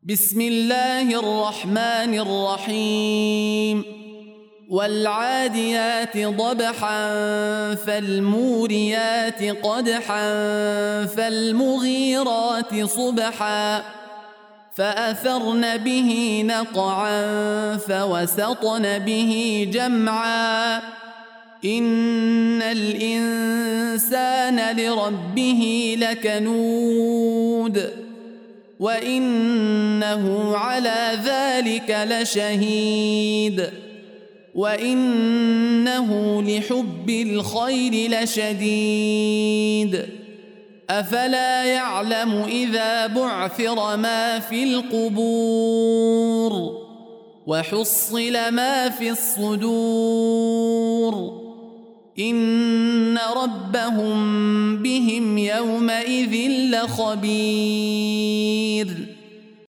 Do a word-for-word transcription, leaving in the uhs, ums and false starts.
بسم الله الرحمن الرحيم والعاديات ضبحا فالموريات قدحا فالمغيرات صبحا فأثرن به نقعا فوسطن به جمعا إن الإنسان لربه لكنود وإنه على ذلك لشهيد وإنه لحب الخير لشديد أفلا يعلم إذا بعثر ما في القبور وحصل ما في الصدور إن ربهم بهم يومئذ لخبير